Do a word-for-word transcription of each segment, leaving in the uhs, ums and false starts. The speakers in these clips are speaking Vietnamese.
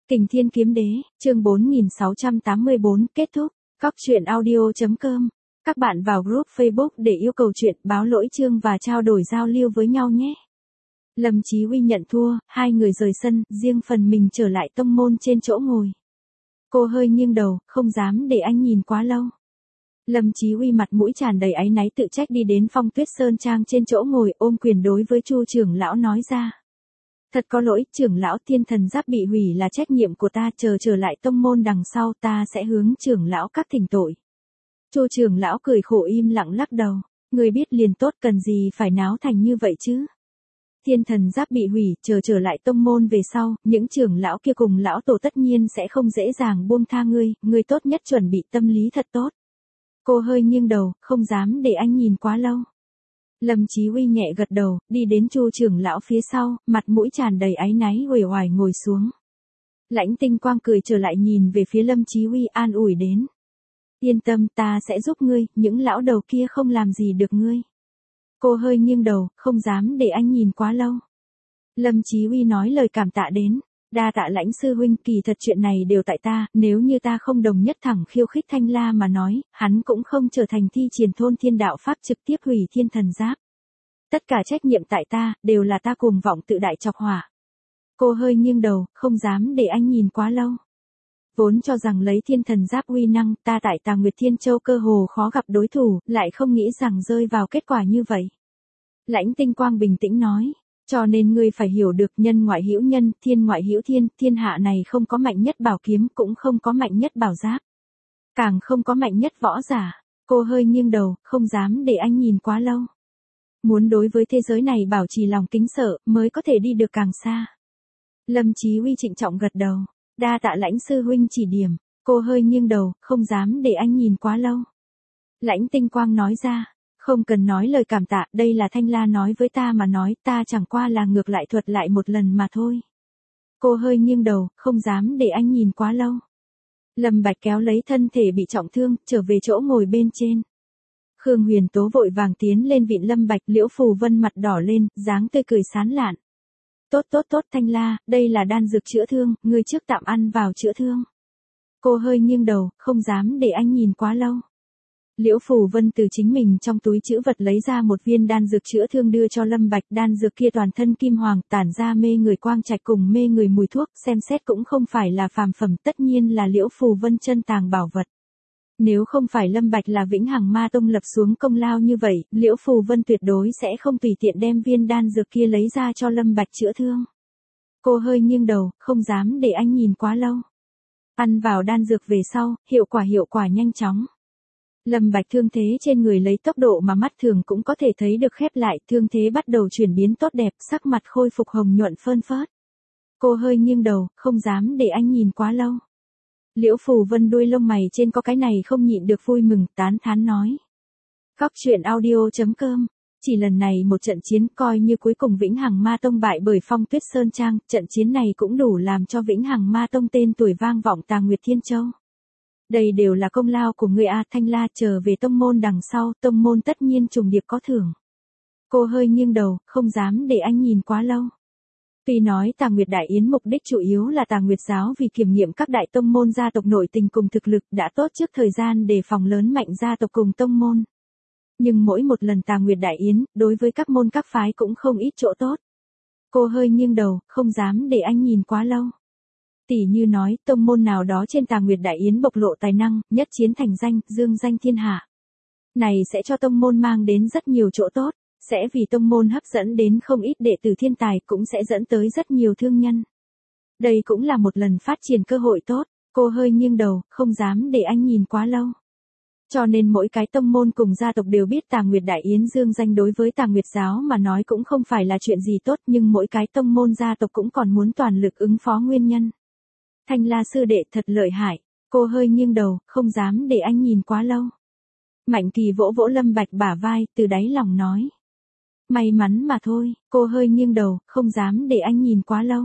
Kình Thiên Kiếm Đế, chương bốn nghìn sáu trăm tám mươi bốn, kết thúc. Cóc truyện audio.com. Các bạn vào group Facebook để yêu cầu chuyện, báo lỗi chương và trao đổi giao lưu với nhau nhé. Lâm Chí Huy nhận thua, hai người rời sân, riêng phần mình trở lại tông môn trên chỗ ngồi. Cô hơi nghiêng đầu, không dám để anh nhìn quá lâu. Lâm Chí Huy mặt mũi tràn đầy áy náy tự trách đi đến Phong Tuyết Sơn Trang trên chỗ ngồi, ôm quyền đối với Chu trưởng lão nói ra. Thật có lỗi, trưởng lão, thiên thần giáp bị hủy là trách nhiệm của ta, chờ trở lại tông môn đằng sau ta sẽ hướng trưởng lão các thỉnh tội. Chu trưởng lão cười khổ im lặng lắc đầu, người biết liền tốt, cần gì phải náo thành như vậy chứ. Thiên thần giáp bị hủy, chờ trở lại tông môn về sau, những trưởng lão kia cùng lão tổ tất nhiên sẽ không dễ dàng buông tha ngươi, ngươi tốt nhất chuẩn bị tâm lý thật tốt. Cô hơi nghiêng đầu, không dám để anh nhìn quá lâu. Lâm Chí Huy nhẹ gật đầu, đi đến Chu trưởng lão phía sau, mặt mũi tràn đầy áy náy uể oải ngồi xuống. Lãnh Tinh Quang cười trở lại nhìn về phía Lâm Chí Huy an ủi đến. Yên tâm, ta sẽ giúp ngươi, những lão đầu kia không làm gì được ngươi. Cô hơi nghiêng đầu, không dám để anh nhìn quá lâu. Lâm Chí Huy nói lời cảm tạ đến. Đa tạ Lãnh sư huynh, kỳ thật chuyện này đều tại ta, nếu như ta không đồng nhất thẳng khiêu khích Thanh La mà nói, hắn cũng không trở thành thi triển thôn thiên đạo pháp trực tiếp hủy thiên thần giáp. Tất cả trách nhiệm tại ta, đều là ta cùng vọng tự đại chọc hỏa. Cô hơi nghiêng đầu, không dám để anh nhìn quá lâu. Vốn cho rằng lấy thiên thần giáp uy năng, ta tại Tà Nguyệt Thiên Châu cơ hồ khó gặp đối thủ, lại không nghĩ rằng rơi vào kết quả như vậy. Lãnh Tinh Quang bình tĩnh nói. Cho nên ngươi phải hiểu được, nhân ngoại hữu nhân, thiên ngoại hữu thiên, thiên hạ này không có mạnh nhất bảo kiếm, cũng không có mạnh nhất bảo giáp. Càng không có mạnh nhất võ giả. Cô hơi nghiêng đầu, không dám để anh nhìn quá lâu. Muốn đối với thế giới này bảo trì lòng kính sợ, mới có thể đi được càng xa. Lâm Chí Huy trịnh trọng gật đầu. Đa tạ Lãnh sư huynh chỉ điểm. Cô hơi nghiêng đầu, không dám để anh nhìn quá lâu. Lãnh Tinh Quang nói ra. Không cần nói lời cảm tạ, đây là Thanh La nói với ta mà nói, ta chẳng qua là ngược lại thuật lại một lần mà thôi. Cô hơi nghiêng đầu, không dám để anh nhìn quá lâu. Lâm Bạch kéo lấy thân thể bị trọng thương, trở về chỗ ngồi bên trên. Khương Huyền Tố vội vàng tiến lên vịn Lâm Bạch, Liễu Phù Vân mặt đỏ lên, dáng tươi cười sán lạn. Tốt tốt tốt Thanh La, đây là đan dược chữa thương, ngươi trước tạm ăn vào chữa thương. Cô hơi nghiêng đầu, không dám để anh nhìn quá lâu. Liễu Phù Vân từ chính mình trong túi trữ vật lấy ra một viên đan dược chữa thương đưa cho Lâm Bạch, đan dược kia toàn thân kim hoàng, tản ra mê người quang trạch cùng mê người mùi thuốc, xem xét cũng không phải là phàm phẩm, tất nhiên là Liễu Phù Vân chân tàng bảo vật. Nếu không phải Lâm Bạch là Vĩnh Hằng Ma Tông lập xuống công lao như vậy, Liễu Phù Vân tuyệt đối sẽ không tùy tiện đem viên đan dược kia lấy ra cho Lâm Bạch chữa thương. Cô hơi nghiêng đầu, không dám để anh nhìn quá lâu. Ăn vào đan dược về sau, hiệu quả hiệu quả nhanh chóng. Lâm Bạch thương thế trên người lấy tốc độ mà mắt thường cũng có thể thấy được khép lại, thương thế bắt đầu chuyển biến tốt đẹp, sắc mặt khôi phục hồng nhuận phơn phớt. Cô hơi nghiêng đầu, không dám để anh nhìn quá lâu. Liễu Phù Vân đuôi lông mày trên có cái này không nhịn được vui mừng, tán thán nói. Cóc truyện audio.com. Chỉ lần này một trận chiến coi như cuối cùng Vĩnh Hằng Ma Tông bại bởi Phong Tuyết Sơn Trang, trận chiến này cũng đủ làm cho Vĩnh Hằng Ma Tông tên tuổi vang vọng Tà Nguyệt Thiên Châu. Đây đều là công lao của ngươi a. Thanh La, trở về tông môn đằng sau, tông môn tất nhiên trùng điệp có thưởng. Cô hơi nghiêng đầu, không dám để anh nhìn quá lâu. Tuy nói Tà Nguyệt Đại Yến mục đích chủ yếu là Tà Nguyệt giáo vì kiểm nghiệm các đại tông môn gia tộc nội tình cùng thực lực đã tốt trước thời gian để phòng lớn mạnh gia tộc cùng tông môn. Nhưng mỗi một lần Tà Nguyệt Đại Yến, đối với các môn các phái cũng không ít chỗ tốt. Cô hơi nghiêng đầu, không dám để anh nhìn quá lâu. Tỷ như nói, tông môn nào đó trên Tà Nguyệt Đại Yến bộc lộ tài năng, nhất chiến thành danh, dương danh thiên hạ. Này sẽ cho tông môn mang đến rất nhiều chỗ tốt, sẽ vì tông môn hấp dẫn đến không ít đệ tử thiên tài, cũng sẽ dẫn tới rất nhiều thương nhân. Đây cũng là một lần phát triển cơ hội tốt, cô hơi nghiêng đầu, không dám để anh nhìn quá lâu. Cho nên mỗi cái tông môn cùng gia tộc đều biết Tà Nguyệt Đại Yến dương danh đối với Tà Nguyệt giáo mà nói cũng không phải là chuyện gì tốt, nhưng mỗi cái tông môn gia tộc cũng còn muốn toàn lực ứng phó nguyên nhân. Thanh La sư đệ thật lợi hại, cô hơi nghiêng đầu, không dám để anh nhìn quá lâu. Mạnh Kỳ vỗ vỗ Lâm Bạch bả vai, từ đáy lòng nói. May mắn mà thôi, cô hơi nghiêng đầu, không dám để anh nhìn quá lâu.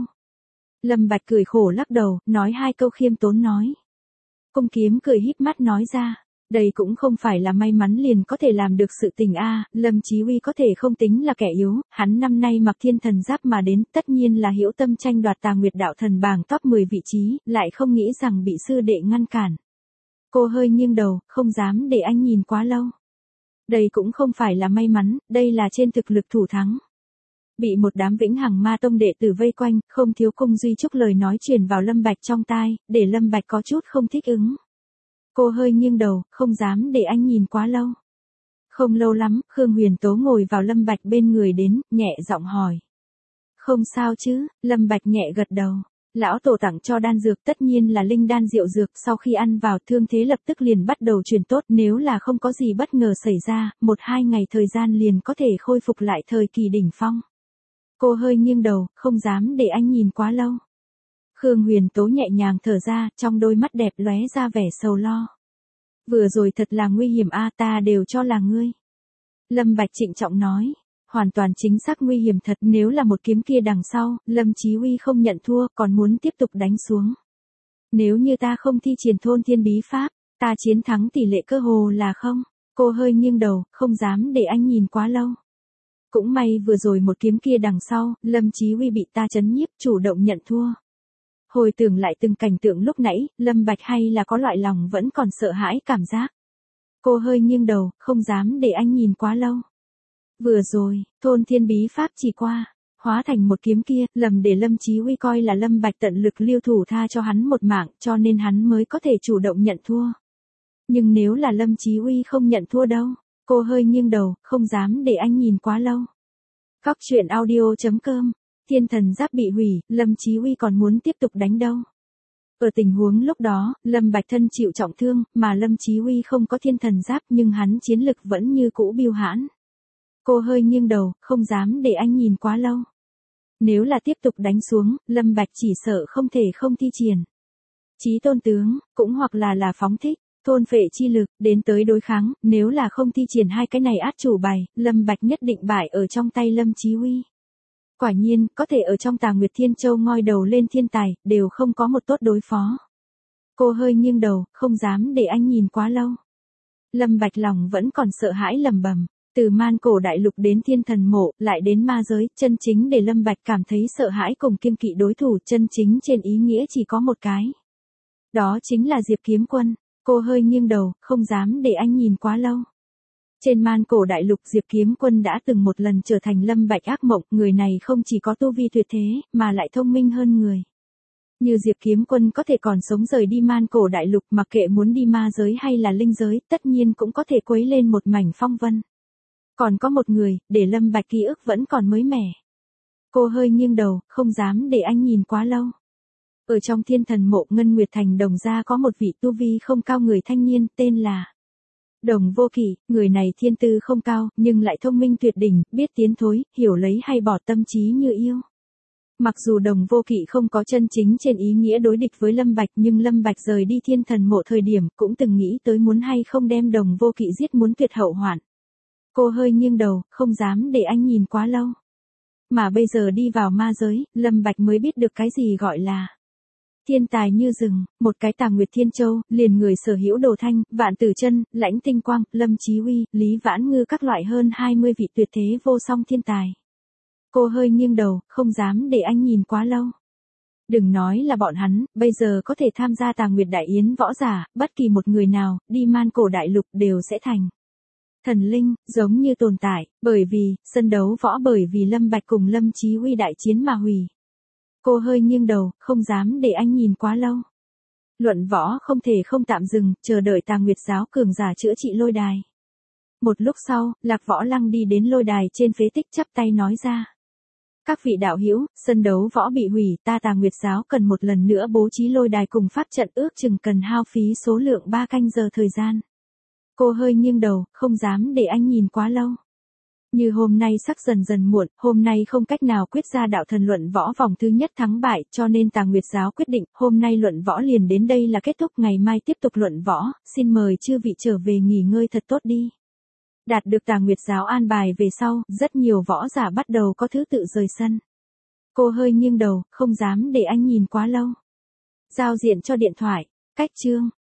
Lâm Bạch cười khổ lắc đầu, nói hai câu khiêm tốn nói. Cung Kiếm cười híp mắt nói ra, Đây cũng không phải là may mắn liền có thể làm được sự tình a, Lâm Chí Huy có thể không tính là kẻ yếu, hắn năm nay mặc thiên thần giáp mà đến, tất nhiên là hữu tâm tranh đoạt Tà Nguyệt đạo thần bảng top mười vị trí, lại không nghĩ rằng bị sư đệ ngăn cản. Cô hơi nghiêng đầu, không dám để anh nhìn quá lâu. Đây cũng không phải là may mắn, đây là trên thực lực thủ thắng. Bị một đám Vĩnh Hằng Ma Tông đệ tử vây quanh, không thiếu Cung Duy Trúc lời nói truyền vào Lâm Bạch trong tai, để Lâm Bạch có chút không thích ứng. Cô hơi nghiêng đầu, không dám để anh nhìn quá lâu. Không lâu lắm, Khương Huyền Tố ngồi vào Lâm Bạch bên người đến, nhẹ giọng hỏi. Không sao chứ, Lâm Bạch nhẹ gật đầu. Lão tổ tặng cho đan dược tất nhiên là linh đan diệu dược, sau khi ăn vào thương thế lập tức liền bắt đầu chuyển tốt, nếu là không có gì bất ngờ xảy ra, một hai ngày thời gian liền có thể khôi phục lại thời kỳ đỉnh phong. Cô hơi nghiêng đầu, không dám để anh nhìn quá lâu. Khương Huyền Tố nhẹ nhàng thở ra, trong đôi mắt đẹp lóe ra vẻ sầu lo. Vừa rồi thật là nguy hiểm a, ta đều cho là ngươi. Lâm Bạch trịnh trọng nói, hoàn toàn chính xác nguy hiểm thật, nếu là một kiếm kia đằng sau, Lâm Chí Huy không nhận thua, còn muốn tiếp tục đánh xuống. Nếu như ta không thi triển thôn thiên bí pháp, ta chiến thắng tỷ lệ cơ hồ là không. Cô hơi nghiêng đầu, không dám để anh nhìn quá lâu. Cũng may vừa rồi một kiếm kia đằng sau, Lâm Chí Huy bị ta chấn nhiếp, chủ động nhận thua. Hồi tưởng lại từng cảnh tượng lúc nãy, Lâm Bạch hay là có loại lòng vẫn còn sợ hãi cảm giác. Cô hơi nghiêng đầu, không dám để anh nhìn quá lâu. Vừa rồi, thôn thiên bí pháp chỉ qua, hóa thành một kiếm kia, lầm để Lâm Chí Huy coi là Lâm Bạch tận lực lưu thủ tha cho hắn một mạng, cho nên hắn mới có thể chủ động nhận thua. Nhưng nếu là Lâm Chí Huy không nhận thua đâu, cô hơi nghiêng đầu, không dám để anh nhìn quá lâu. Cóc truyện audio chấm com, thiên thần giáp bị hủy, Lâm Chí Huy còn muốn tiếp tục đánh đâu. Ở tình huống lúc đó, Lâm Bạch thân chịu trọng thương, mà Lâm Chí Huy không có thiên thần giáp nhưng hắn chiến lực vẫn như cũ biêu hãn. Cô hơi nghiêng đầu, không dám để anh nhìn quá lâu. Nếu là tiếp tục đánh xuống, Lâm Bạch chỉ sợ không thể không thi triển Chí Tôn tướng, cũng hoặc là là phóng thích thôn phệ chi lực, đến tới đối kháng, nếu là không thi triển hai cái này át chủ bài, Lâm Bạch nhất định bại ở trong tay Lâm Chí Huy. Quả nhiên, có thể ở trong Tà Nguyệt Thiên Châu ngoi đầu lên thiên tài, đều không có một tốt đối phó. Cô hơi nghiêng đầu, không dám để anh nhìn quá lâu. Lâm Bạch lòng vẫn còn sợ hãi lầm bầm. Từ man cổ đại lục đến thiên thần mộ, lại đến ma giới, chân chính để Lâm Bạch cảm thấy sợ hãi cùng kiêng kỵ đối thủ, chân chính trên ý nghĩa chỉ có một cái. Đó chính là Diệp Kiếm Quân. Cô hơi nghiêng đầu, không dám để anh nhìn quá lâu. Trên man cổ đại lục Diệp Kiếm Quân đã từng một lần trở thành Lâm Bạch ác mộng, người này không chỉ có tu vi tuyệt thế, mà lại thông minh hơn người. Như Diệp Kiếm Quân có thể còn sống rời đi man cổ đại lục, mặc kệ muốn đi ma giới hay là linh giới, tất nhiên cũng có thể quấy lên một mảnh phong vân. Còn có một người, để Lâm Bạch ký ức vẫn còn mới mẻ. Cô hơi nghiêng đầu, không dám để anh nhìn quá lâu. Ở trong thiên thần mộ Ngân Nguyệt Thành Đồng gia có một vị tu vi không cao người thanh niên, tên là Đồng Vô Kỵ, người này thiên tư không cao, nhưng lại thông minh tuyệt đỉnh, biết tiến thối, hiểu lấy hay bỏ, tâm trí như yêu. Mặc dù Đồng Vô Kỵ không có chân chính trên ý nghĩa đối địch với Lâm Bạch, nhưng Lâm Bạch rời đi thiên thần mộ thời điểm, cũng từng nghĩ tới muốn hay không đem Đồng Vô Kỵ giết, muốn tuyệt hậu hoạn. Cô hơi nghiêng đầu, không dám để anh nhìn quá lâu. Mà bây giờ đi vào ma giới, Lâm Bạch mới biết được cái gì gọi là thiên tài như rừng, một cái Tà Nguyệt Thiên Châu, liền người sở hữu Đồ Thanh, Vạn Tử Chân, Lãnh Tinh Quang, Lâm Chí Huy, Lý Vãn Ngư các loại hơn hai mươi vị tuyệt thế vô song thiên tài. Cô hơi nghiêng đầu, không dám để anh nhìn quá lâu. Đừng nói là bọn hắn, bây giờ có thể tham gia Tà Nguyệt Đại Yến võ giả, bất kỳ một người nào, đi man cổ đại lục đều sẽ thành thần linh, giống như tồn tại, bởi vì, sân đấu võ bởi vì Lâm Bạch cùng Lâm Chí Huy đại chiến mà hủy. Cô hơi nghiêng đầu, không dám để anh nhìn quá lâu. Luận võ không thể không tạm dừng, chờ đợi Tà Nguyệt giáo cường giả chữa trị lôi đài. Một lúc sau, Lạc Võ Lăng đi đến lôi đài trên phế tích chắp tay nói ra. Các vị đạo hữu, sân đấu võ bị hủy, ta Tà Nguyệt giáo cần một lần nữa bố trí lôi đài cùng pháp trận, ước chừng cần hao phí số lượng ba canh giờ thời gian. Cô hơi nghiêng đầu, không dám để anh nhìn quá lâu. Như hôm nay sắc dần dần muộn, hôm nay không cách nào quyết ra đạo thần luận võ vòng thứ nhất thắng bại, cho nên Tà Nguyệt giáo quyết định, hôm nay luận võ liền đến đây là kết thúc, ngày mai tiếp tục luận võ, xin mời chư vị trở về nghỉ ngơi thật tốt đi. Đạt được Tà Nguyệt giáo an bài về sau, rất nhiều võ giả bắt đầu có thứ tự rời sân. Cô hơi nghiêng đầu, không dám để anh nhìn quá lâu. Giao diện cho điện thoại, cách chương.